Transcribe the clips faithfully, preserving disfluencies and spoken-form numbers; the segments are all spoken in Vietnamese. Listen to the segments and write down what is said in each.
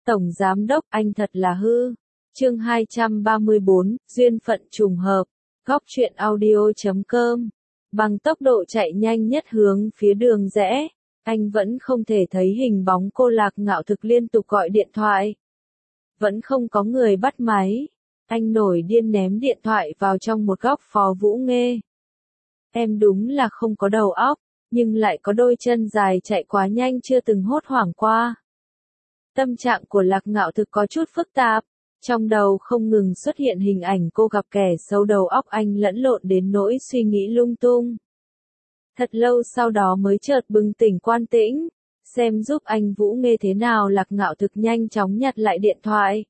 Tổng Giám Đốc, anh thật là hư. Chương hai trăm ba mươi bốn, duyên phận trùng hợp. Góc truyện audio chấm com. Bằng tốc độ chạy nhanh nhất hướng phía đường rẽ, anh vẫn không thể thấy hình bóng cô Lạc Ngạo Thực liên tục gọi điện thoại. Vẫn không có người bắt máy. Anh nổi điên ném điện thoại vào trong một góc. Phó Vũ Nghê. Em đúng là không có đầu óc, nhưng lại có đôi chân dài chạy quá nhanh chưa từng hốt hoảng qua. Tâm trạng của Lạc Ngạo Thực có chút phức tạp, trong đầu không ngừng xuất hiện hình ảnh cô gặp kẻ xấu, đầu óc anh lẫn lộn đến nỗi suy nghĩ lung tung. Thật lâu sau đó mới chợt bừng tỉnh quan tĩnh, xem giúp anh Vũ Nghê thế nào. Lạc Ngạo Thực nhanh chóng nhặt lại điện thoại.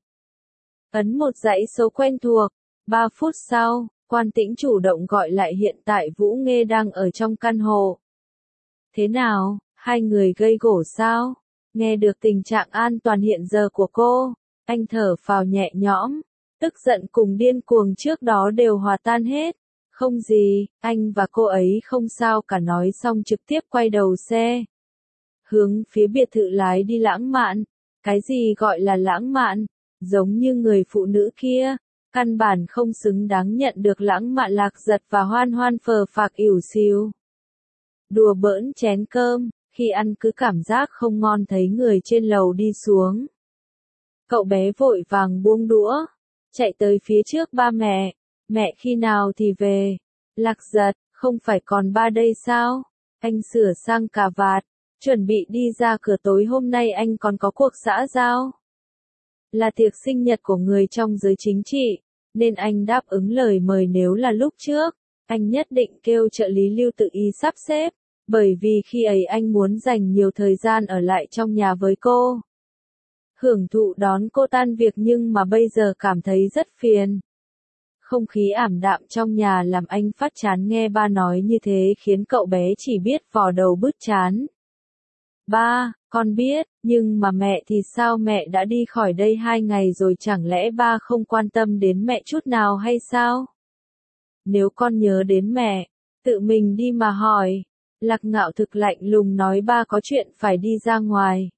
Ấn một dãy số quen thuộc, ba phút sau, Quan Tĩnh chủ động gọi lại, hiện tại Vũ Nghê đang ở trong căn hộ. Thế nào, hai người gây gổ sao? Nghe được tình trạng an toàn hiện giờ của cô, anh thở phào nhẹ nhõm, tức giận cùng điên cuồng trước đó đều hòa tan hết. Không gì, anh và cô ấy không sao cả, nói xong trực tiếp quay đầu xe. Hướng phía biệt thự lái đi. Lãng mạn? Cái gì gọi là lãng mạn? Giống như người phụ nữ kia, căn bản không xứng đáng nhận được lãng mạn. Lạc Giật và Hoan Hoan phờ phạc ỉu xìu. Đùa bỡn chén cơm, khi ăn cứ cảm giác không ngon thấy người trên lầu đi xuống. Cậu bé vội vàng buông đũa, chạy tới phía trước ba mẹ. Mẹ khi nào thì về? Lạc Giật, không phải còn ba đây sao? Anh sửa sang cà vạt, chuẩn bị đi ra cửa. Tối hôm nay anh còn có cuộc xã giao. Là tiệc sinh nhật của người trong giới chính trị, nên anh đáp ứng lời mời. Nếu là lúc trước, anh nhất định kêu trợ lý Lưu tự ý sắp xếp, bởi vì khi ấy anh muốn dành nhiều thời gian ở lại trong nhà với cô. Hưởng thụ đón cô tan việc, nhưng mà bây giờ cảm thấy rất phiền. Không khí ảm đạm trong nhà làm anh phát chán, nghe ba nói như thế khiến cậu bé chỉ biết vò đầu bứt trán. Ba, con biết, nhưng mà mẹ thì sao? Mẹ đã đi khỏi đây hai ngày rồi, chẳng lẽ ba không quan tâm đến mẹ chút nào hay sao? Nếu con nhớ đến mẹ, tự mình đi mà hỏi. Lạc Ngạo Thực lạnh lùng nói, ba có chuyện phải đi ra ngoài.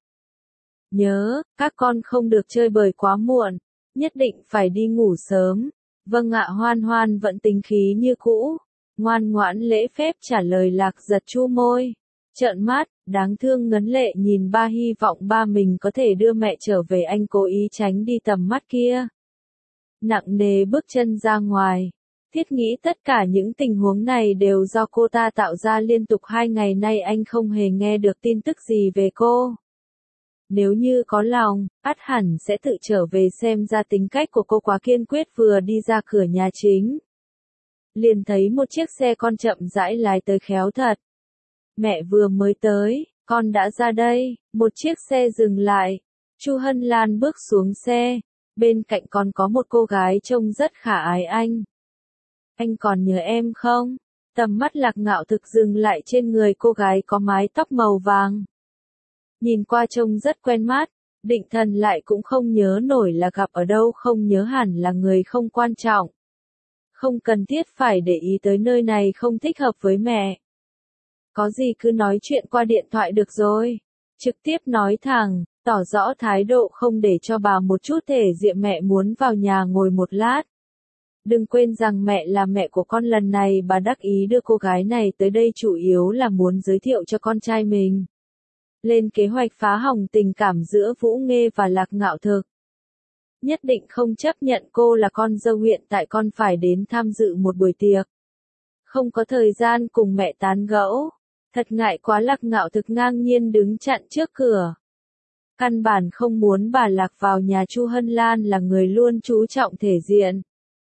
Nhớ, các con không được chơi bời quá muộn, nhất định phải đi ngủ sớm. Vâng ạ. Hoan Hoan vẫn tính khí như cũ, ngoan ngoãn lễ phép trả lời. Lạc Giật chu môi, trợn mắt, đáng thương ngấn lệ nhìn ba, hy vọng ba mình có thể đưa mẹ trở về. Anh cố ý tránh đi tầm mắt kia, nặng nề bước chân ra ngoài. Thiết nghĩ tất cả những tình huống này đều do cô ta tạo ra. Liên tục hai ngày nay anh không hề nghe được tin tức gì về cô. Nếu như có lòng, ắt hẳn sẽ tự trở về. Xem ra tính cách của cô quá kiên quyết. Vừa đi ra cửa nhà chính, liền thấy một chiếc xe con chậm rãi lái tới. Khéo thật. Mẹ vừa mới tới, con đã ra đây. Một chiếc xe dừng lại. Chu Hân Lan bước xuống xe. Bên cạnh còn có một cô gái trông rất khả ái. Anh. Anh còn nhớ em không? Tầm mắt Lạc Ngạo Thực dừng lại trên người cô gái có mái tóc màu vàng. Nhìn qua trông rất quen mắt, định thần lại cũng không nhớ nổi là gặp ở đâu. Không nhớ hẳn là người không quan trọng. Không cần thiết phải để ý tới nơi này không thích hợp với mẹ. Có gì cứ nói chuyện qua điện thoại được rồi. Trực tiếp nói thẳng, tỏ rõ thái độ không để cho bà một chút thể diện. Mẹ muốn vào nhà ngồi một lát. Đừng quên rằng mẹ là mẹ của con. Lần này bà đắc ý đưa cô gái này tới đây chủ yếu là muốn giới thiệu cho con trai mình. Lên kế hoạch phá hỏng tình cảm giữa Vũ Nghê và Lạc Ngạo Thực. Nhất định không chấp nhận cô là con dâu. Hiện tại con phải đến tham dự một buổi tiệc, không có thời gian cùng mẹ tán gẫu. Thật ngại quá. Lạc Ngạo Thực ngang nhiên đứng chặn trước cửa. Căn bản không muốn bà Lạc vào nhà. Chu Hân Lan là người luôn chú trọng thể diện,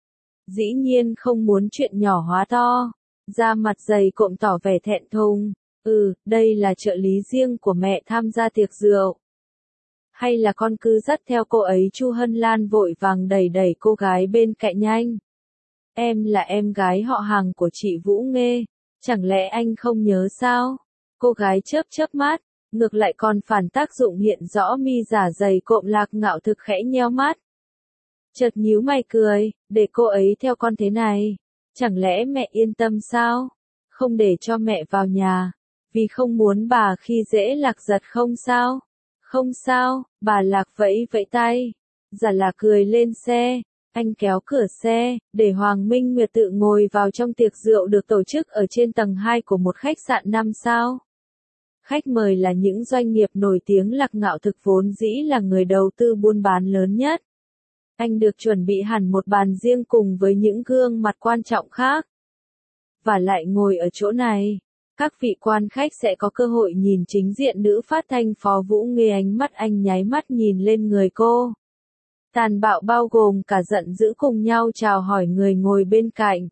dĩ nhiên không muốn chuyện nhỏ hóa to. Da mặt dày cộm tỏ vẻ thẹn thùng. Ừ, đây là trợ lý riêng của mẹ tham gia tiệc rượu. Hay là con cứ dắt theo cô ấy? Chu Hân Lan vội vàng đẩy đẩy cô gái bên cạnh nhanh. Em là em gái họ hàng của chị Vũ Nghê, chẳng lẽ anh không nhớ sao? Cô gái chớp chớp mắt, ngược lại còn phản tác dụng hiện rõ. Mi giả dày cộm. Lạc Ngạo Thực khẽ nheo mắt, chợt nhíu mày cười, để cô ấy theo con thế này, chẳng lẽ mẹ yên tâm sao? Không để cho mẹ vào nhà, vì không muốn bà khi dễ Lạc Giật không sao? Không sao, bà Lạc vẫy vẫy tay. Giả là cười lên xe. Anh kéo cửa xe, để Hoàng Minh Nguyệt tự ngồi vào trong tiệc rượu được tổ chức ở trên tầng hai của một khách sạn năm sao. Khách mời là những doanh nghiệp nổi tiếng. Lạc Ngạo Thực vốn dĩ là người đầu tư buôn bán lớn nhất. Anh được chuẩn bị hẳn một bàn riêng cùng với những gương mặt quan trọng khác. Và lại ngồi ở chỗ này, các vị quan khách sẽ có cơ hội nhìn chính diện nữ phát thanh Phó Vũ Nghê. Ánh mắt anh nháy mắt nhìn lên người cô. Tàn bạo bao gồm cả giận dữ cùng nhau chào hỏi người ngồi bên cạnh.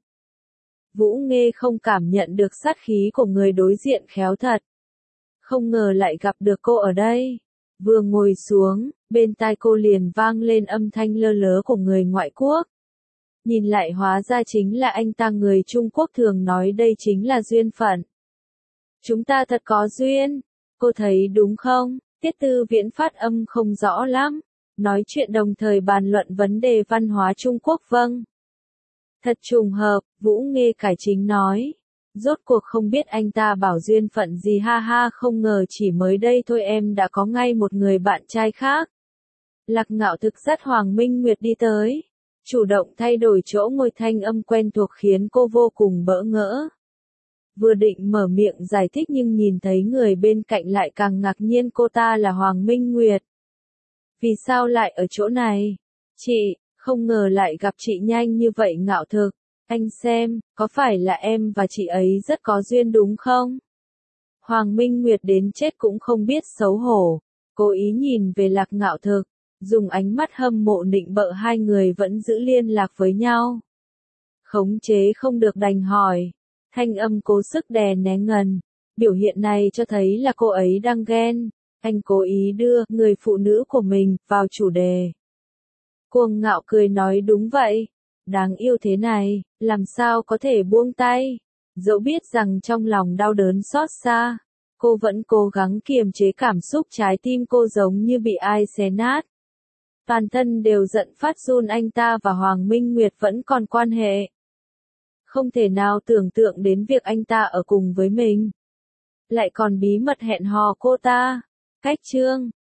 Vũ Nghê không cảm nhận được sát khí của người đối diện khéo thật. Không ngờ lại gặp được cô ở đây. Vừa ngồi xuống, bên tai cô liền vang lên âm thanh lơ lớ của người ngoại quốc. Nhìn lại hóa ra chính là anh ta. Người Trung Quốc thường nói đây chính là duyên phận. Chúng ta thật có duyên. Cô thấy đúng không? Tiết Tư Viễn phát âm không rõ lắm. Nói chuyện đồng thời bàn luận vấn đề văn hóa Trung Quốc. Vâng. Thật trùng hợp, Vũ Nghê cải chính nói. Rốt cuộc không biết anh ta bảo duyên phận gì. Ha ha, không ngờ chỉ mới đây thôi em đã có ngay một người bạn trai khác. Lạc Ngạo Thực dắt Hoàng Minh Nguyệt đi tới. Chủ động thay đổi chỗ ngồi. Thanh âm quen thuộc khiến cô vô cùng bỡ ngỡ. Vừa định mở miệng giải thích nhưng nhìn thấy người bên cạnh lại càng ngạc nhiên. Cô ta là Hoàng Minh Nguyệt. Vì sao lại ở chỗ này? Chị, không ngờ lại gặp chị nhanh như vậy. Ngạo Thực, anh xem, có phải là em và chị ấy rất có duyên đúng không? Hoàng Minh Nguyệt đến chết cũng không biết xấu hổ. Cố ý nhìn về Lạc Ngạo Thực, dùng ánh mắt hâm mộ nịnh bợ. Hai người vẫn giữ liên lạc với nhau. Khống chế không được đành hỏi. Thanh âm cố sức đè nén ngần. Biểu hiện này cho thấy là cô ấy đang ghen. Anh cố ý đưa người phụ nữ của mình vào chủ đề. Cuồng Ngạo cười nói đúng vậy. Đáng yêu thế này, làm sao có thể buông tay. Dẫu biết rằng trong lòng đau đớn xót xa, cô vẫn cố gắng kiềm chế cảm xúc. Trái tim cô giống như bị ai xé nát. Toàn thân đều giận phát run. Anh ta và Hoàng Minh Nguyệt vẫn còn quan hệ. Không thể nào tưởng tượng đến việc anh ta ở cùng với mình. Lại còn bí mật hẹn hò cô ta. Cách chương